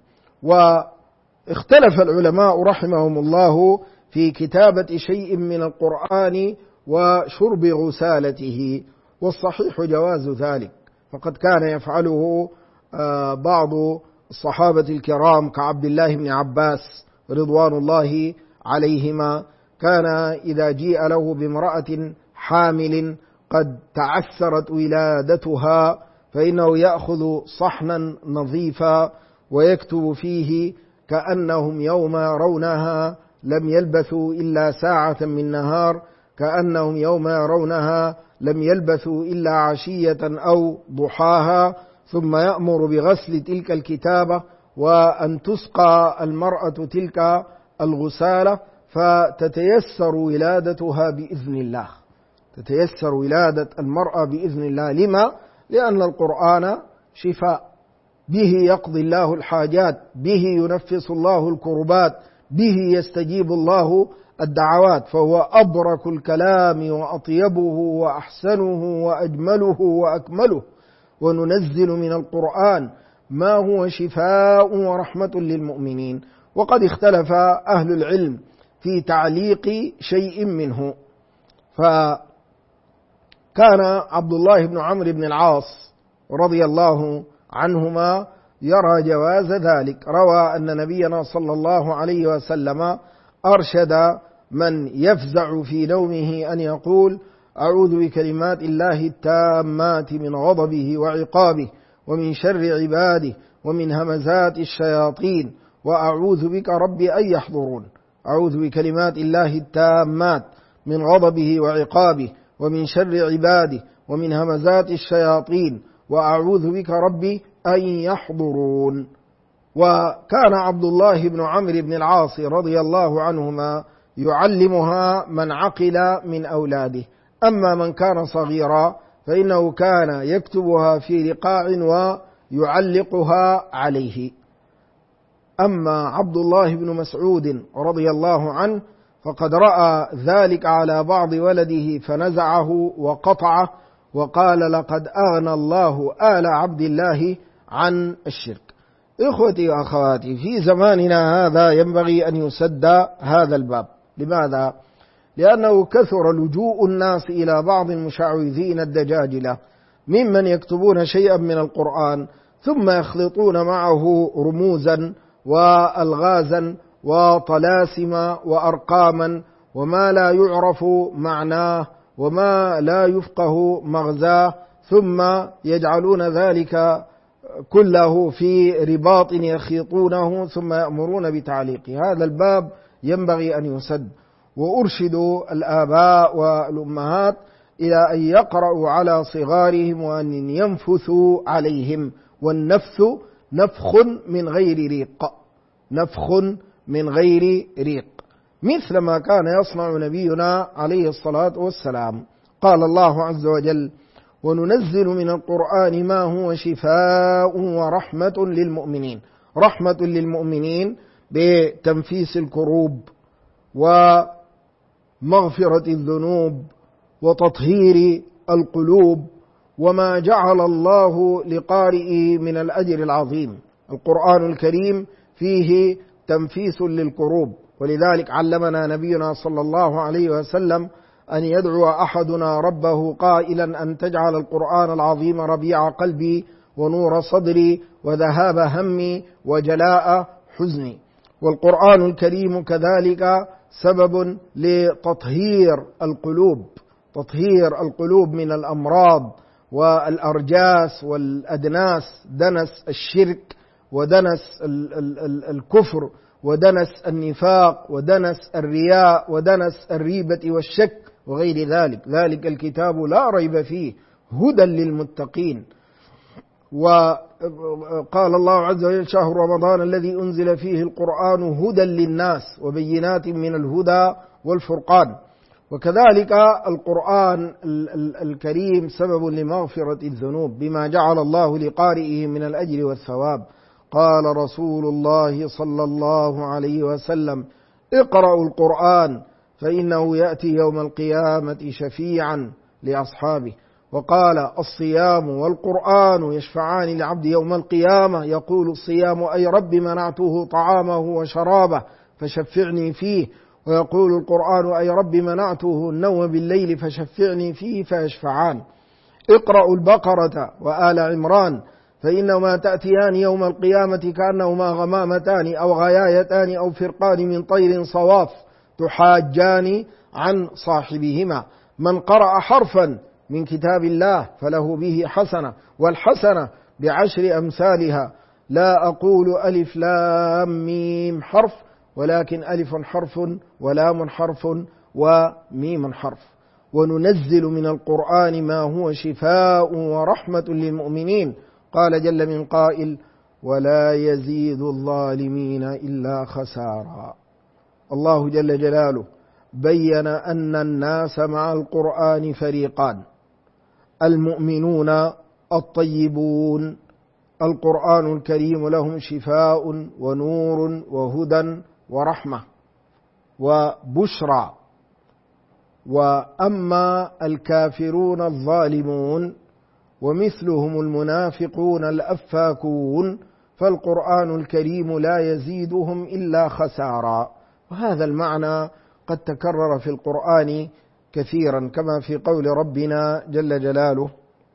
واختلف العلماء رحمهم الله في كتابة شيء من القرآن وشرب غسالته، والصحيح جواز ذلك، فقد كان يفعله بعض الصحابة الكرام كعبد الله بن عباس رضوان الله عليهما، كان إذا جيء له بامرأة حامل قد تعثرت ولادتها فإنه يأخذ صحنا نظيفا ويكتب فيه: كأنهم يوم يرونها لم يلبثوا إلا ساعة من نهار، كأنهم يوم يرونها لم يلبثوا إلا عشية أو ضحاها، ثم يأمر بغسل تلك الكتابة وأن تسقى المرأة تلك الغسالة فتتيسر ولادتها بإذن الله، تتيسر ولادة المرأة بإذن الله. لما؟ لأن القرآن شفاء، به يقضي الله الحاجات، به ينفس الله الكربات، به يستجيب الله الدعوات، فهو أبرك الكلام وأطيبه وأحسنه وأجمله وأكمله. وننزل من القرآن ما هو شفاء ورحمة للمؤمنين. وقد اختلف أهل العلم في تعليق شيء منه، فكان عبد الله بن عمرو بن العاص رضي الله عنهما يرى جواز ذلك. روى أن نبينا صلى الله عليه وسلم أرشد من يفزع في نومه أن يقول: أعوذ بكلمات الله التامات من غضبه وعقابه ومن شر عباده ومن همزات الشياطين وأعوذ بك رب أن يحضرون. أعوذ بكلمات الله التامات من غضبه وعقابه ومن شر عباده ومن همزات الشياطين وأعوذ بك رب أن يحضرون. وكان عبد الله بن عمرو بن العاص رضي الله عنهما يعلمها من عقل من أولاده، أما من كان صغيرا فإنه كان يكتبها في رقاع ويعلقها عليه. أما عبد الله بن مسعود رضي الله عنه فقد رأى ذلك على بعض ولده فنزعه وقطعه وقال: لقد أغنى الله آل عبد الله عن الشرك. إخوتي وأخواتي، في زماننا هذا ينبغي أن يسد هذا الباب. لماذا؟ لأنه كثر لجوء الناس إلى بعض المشعوذين الدجاجلة ممن يكتبون شيئا من القرآن ثم يخلطون معه رموزا وألغازا وطلاسم وأرقاما وما لا يعرف معناه وما لا يفقه مغزاه، ثم يجعلون ذلك كله في رباط يخيطونه ثم يأمرون بتعليقه. هذا الباب ينبغي أن يسد. وأرشد الآباء والأمهات إلى أن يقرأوا على صغارهم وأن ينفثوا عليهم، والنفث نفخ من غير ريق، نفخ من غير ريق، مثل ما كان يصنع نبينا عليه الصلاة والسلام. قال الله عز وجل: وننزل من القرآن ما هو شفاء ورحمة للمؤمنين. رحمة للمؤمنين بتنفيس الكروب ومغفرة الذنوب وتطهير القلوب، وما جعل الله لقارئه من الأجر العظيم. القرآن الكريم فيه تنفيس للكروب، ولذلك علمنا نبينا صلى الله عليه وسلم أن يدعو أحدنا ربه قائلا: أن تجعل القرآن العظيم ربيع قلبي ونور صدري وذهاب همي وجلاء حزني. والقرآن الكريم كذلك سبب لتطهير القلوب، تطهير القلوب من الأمراض والأرجاس والأدناس، دنس الشرك ودنس الكفر ودنس النفاق ودنس الرياء ودنس الريبة والشك وغير ذلك. ذلك الكتاب لا ريب فيه هدى للمتقين. وقال الله عز وجل: شهر رمضان الذي أنزل فيه القرآن هدى للناس وبينات من الهدى والفرقان. وكذلك القرآن الكريم سبب لمغفرة الذنوب بما جعل الله لقارئه من الأجر والثواب. قال رسول الله صلى الله عليه وسلم: اقرأوا القرآن فإنه يأتي يوم القيامة شفيعا لأصحابه. وقال: الصيام والقرآن يشفعان لعبد يوم القيامة، يقول الصيام: أي رب منعته طعامه وشرابه فشفعني فيه. ويقول القرآن أي رب منعته النوم بالليل فشفعني فيه فيشفعان. اقرأوا البقرة وآل عمران فإنهما تأتيان يوم القيامة كأنهما غمامتان أو غيايتان أو فرقان من طير صواف تحاجان عن صاحبهما. من قرأ حرفا من كتاب الله فله به حسنة، والحسنة ب10 أمثالها. لا أقول ألف لام ميم حرف، ولكن ألف حرف ولام حرف وميم حرف. وننزل من القرآن ما هو شفاء ورحمة للمؤمنين. قال جل من قائل: ولا يزيد الظالمين إلا خسارا. الله جل جلاله بين أن الناس مع القرآن فريقان: المؤمنون الطيبون، القرآن الكريم لهم شفاء ونور وهدى ورحمة وبشرى. وأما الكافرون الظالمون ومثلهم المنافقون الأفاكون فالقرآن الكريم لا يزيدهم إلا خسارا. وهذا المعنى قد تكرر في القرآن كثيرا، كما في قول ربنا جل جلاله: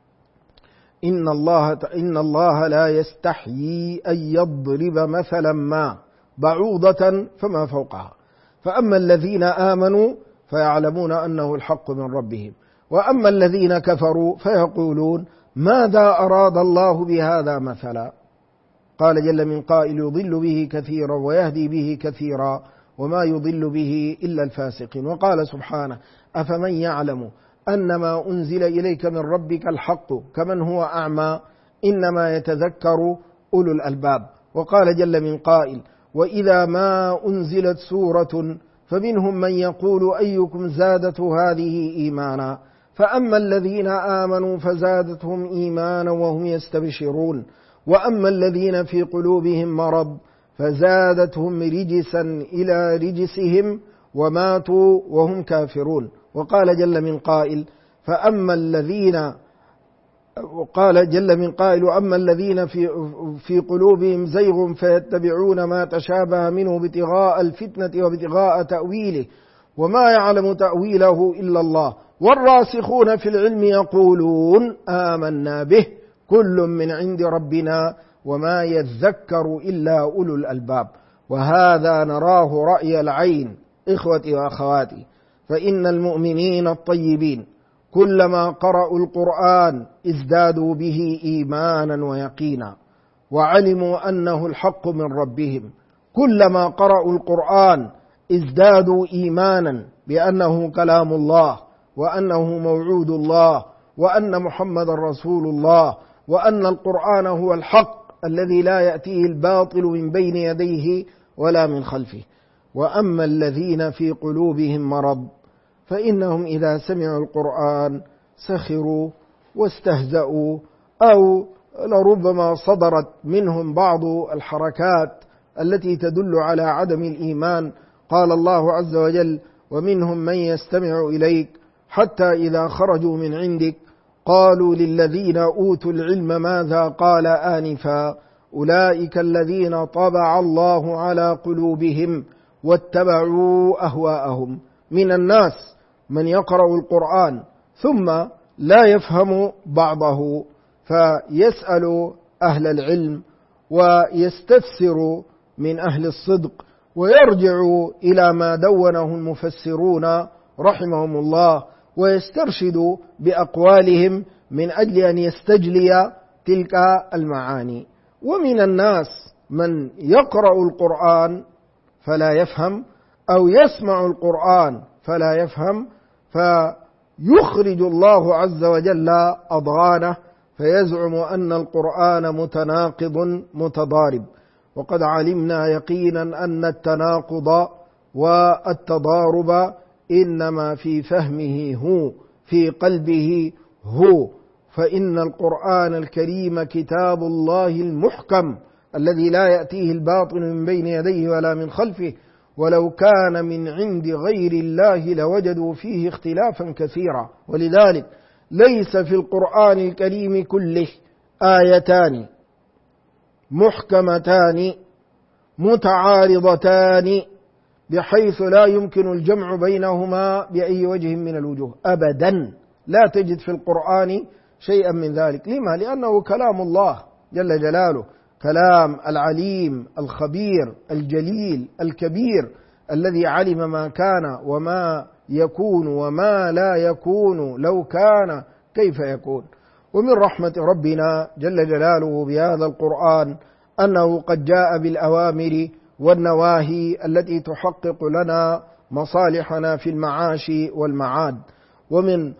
إن الله لا يستحيي أن يضرب مثلا ما بعوضة فما فوقها، فأما الذين آمنوا فيعلمون أنه الحق من ربهم، وأما الذين كفروا فيقولون ماذا أراد الله بهذا مثلا. قال جل من قائل: يضل به كثيرا ويهدي به كثيرا وما يضل به إلا الفاسقين. وقال سبحانه: أفمن يعلم أنما أنزل إليك من ربك الحق كمن هو أعمى إنما يتذكر أولو الألباب. وقال جل من قائل: وإذا ما أنزلت سورة فمنهم من يقول أيكم زادته هذه إيمانا، فأما الذين آمنوا فزادتهم إيمانا وهم يستبشرون، وأما الذين في قلوبهم مرض فزادتهم رجسا إلى رجسهم وماتوا وهم كافرون. وقال جل من قائل: وأما الذين في قلوبهم زيغ فيتبعون ما تشابه منه ابتغاء الفتنة وابتغاء تأويله وما يعلم تأويله إلا الله والراسخون في العلم يقولون آمنا به كل من عند ربنا وما يذكر إلا أولو الألباب. وهذا نراه رأي العين إخوتي وأخواتي، فإن المؤمنين الطيبين كلما قرأوا القرآن ازدادوا به إيمانا ويقينا وعلموا أنه الحق من ربهم. كلما قرأوا القرآن ازدادوا إيمانا بأنه كلام الله وأنه موعود الله وأن محمد رسول الله وأن القرآن هو الحق الذي لا يأتيه الباطل من بين يديه ولا من خلفه. وأما الذين في قلوبهم مرض فإنهم إذا سمعوا القرآن سخروا واستهزأوا، أو لربما صدرت منهم بعض الحركات التي تدل على عدم الإيمان. قال الله عز وجل: ومنهم من يستمع إليك حتى إذا خرجوا من عندك قالوا للذين أوتوا العلم ماذا قال آنفا أولئك الذين طبع الله على قلوبهم واتبعوا أهواءهم. من الناس من يقرأ القرآن ثم لا يفهم بعضه فيسأل أهل العلم ويستفسر من أهل الصدق ويرجع إلى ما دونه المفسرون رحمهم الله ويسترشد بأقوالهم من أجل أن يستجلي تلك المعاني. ومن الناس من يقرأ القرآن فلا يفهم أو يسمع القرآن فلا يفهم، فيخرج الله عز وجل أضغانه فيزعم أن القرآن متناقض متضارب. وقد علمنا يقينا أن التناقض والتضارب إنما في فهمه هو، في قلبه هو. فإن القرآن الكريم كتاب الله المحكم الذي لا يأتيه الباطل من بين يديه ولا من خلفه، ولو كان من عند غير الله لوجدوا فيه اختلافا كثيرا. ولذلك ليس في القرآن الكريم كله آيتان محكمتان متعارضتان بحيث لا يمكن الجمع بينهما بأي وجه من الوجوه أبدا. لا تجد في القرآن شيئا من ذلك. لما؟ لأنه كلام الله جل جلاله، كلام العليم الخبير الجليل الكبير الذي علم ما كان وما يكون وما لا يكون، لو كان كيف يكون. ومن رحمة ربنا جل جلاله بهذا القرآن أنه قد جاء بالأوامر والنواهي التي تحقق لنا مصالحنا في المعاش والمعاد. ومن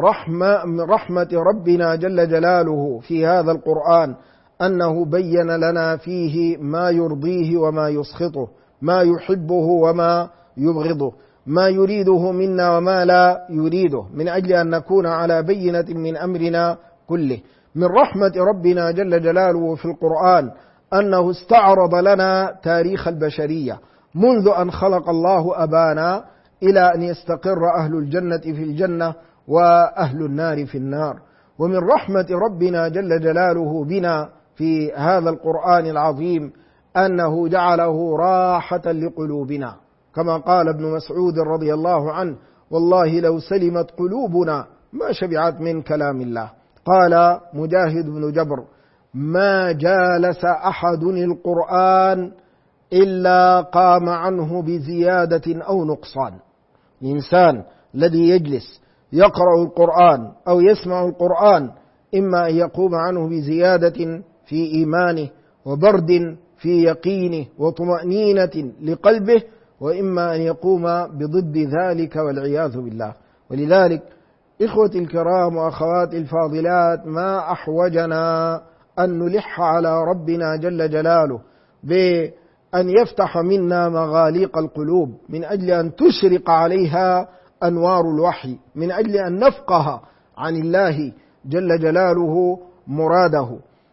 رحمة ربنا جل جلاله في هذا القرآن أنه بين لنا فيه ما يرضيه وما يسخطه، ما يحبه وما يبغضه، ما يريده منا وما لا يريده، من أجل أن نكون على بينة من أمرنا كله. من رحمة ربنا جل جلاله في القرآن أنه استعرض لنا تاريخ البشرية منذ أن خلق الله أبانا إلى أن يستقر أهل الجنة في الجنة وأهل النار في النار. ومن رحمة ربنا جل جلاله بنا في هذا القرآن العظيم أنه جعله راحة لقلوبنا، كما قال ابن مسعود رضي الله عنه: والله لو سلمت قلوبنا ما شبعت من كلام الله. قال مجاهد بن جبر: ما جالس أحد القرآن إلا قام عنه بزيادة أو نقصان. الإنسان الذي يجلس يقرأ القرآن أو يسمع القرآن إما أن يقوم عنه بزيادة في إيمانه وبرد في يقينه وطمأنينة لقلبه، وإما أن يقوم بضد ذلك والعياذ بالله. ولذلك إخوتي الكرام وأخواتي الفاضلات، ما أحوجنا أن نلح على ربنا جل جلاله بأن يفتح منا مغاليق القلوب من أجل أن تشرق عليها أنوار الوحي، من أجل أن نفقه عن الله جل جلاله مراده.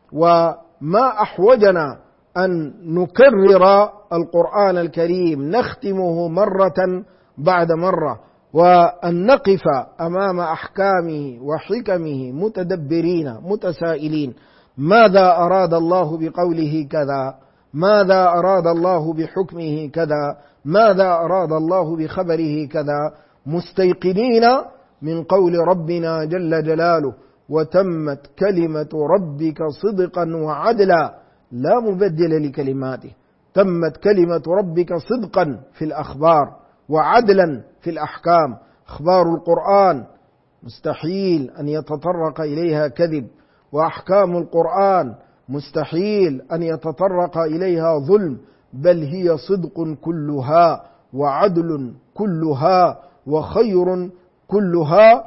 وما أحوجنا أن نكرر القرآن الكريم، نختمه مرة بعد مرة، وأن نقف أمام أحكامه وحكمه متدبرين متسائلين: ماذا أراد الله بقوله كذا؟ ماذا أراد الله بحكمه كذا؟ ماذا أراد الله بخبره كذا؟ مستيقنين من قول ربنا جل جلاله: وتمت كلمة ربك صدقا وعدلا لا مبدل لكلماته. تمت كلمة ربك صدقا في الأخبار وعدلا في الأحكام. أخبار القرآن مستحيل أن يتطرق إليها كذب، وأحكام القرآن مستحيل أن يتطرق إليها ظلم، بل هي صدق كلها وعدل كلها وخير كلها،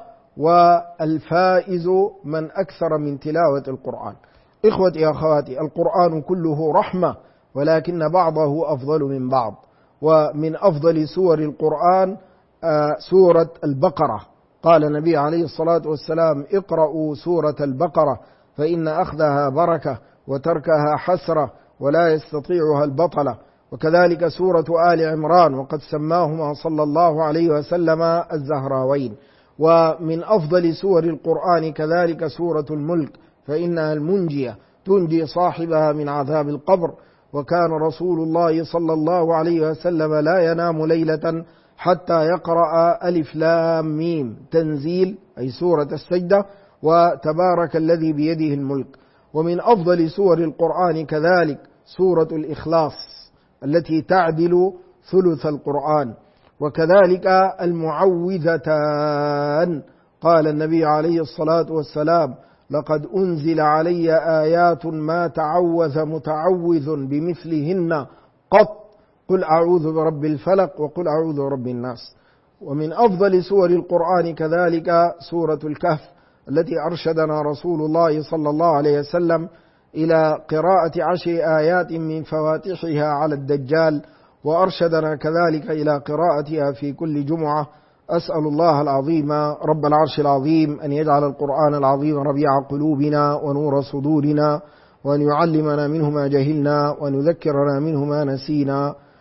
والفائز من أكثر من تلاوة القرآن. إخوتي أخواتي، القرآن كله رحمة، ولكن بعضه أفضل من بعض. ومن أفضل سور القرآن سورة البقرة. قال النبي عليه الصلاة والسلام: اقرأوا سورة البقرة فإن أخذها بركة وتركها حسرة ولا يستطيعها البطلة. وكذلك سورة آل عمران، وقد سماهما صلى الله عليه وسلم الزهراوين. ومن أفضل سور القرآن كذلك سورة الملك، فإنها المنجية تنجي صاحبها من عذاب القبر. وكان رسول الله صلى الله عليه وسلم لا ينام ليلة حتى يقرأ ألف لام ميم تنزيل، أي سورة السجدة، وتبارك الذي بيده الملك. ومن أفضل سور القرآن كذلك سورة الإخلاص التي تعدل ثلث القرآن. وكذلك المعوذتان. قال النبي عليه الصلاة والسلام: لقد أنزل علي آيات ما تعوذ متعوذ بمثلهن قط، قل أعوذ برب الفلق وقل أعوذ برب الناس. ومن أفضل سور القرآن كذلك سورة الكهف التي أرشدنا رسول الله صلى الله عليه وسلم إلى قراءة 10 آيات من فواتحها على الدجال، وأرشدنا كذلك إلى قراءتها في كل جمعة. أسأل الله العظيم رب العرش العظيم أن يجعل القرآن العظيم ربيع قلوبنا ونور صدورنا، وأن يعلمنا منه ما جهلنا، وأن يذكرنا منه ما نسينا،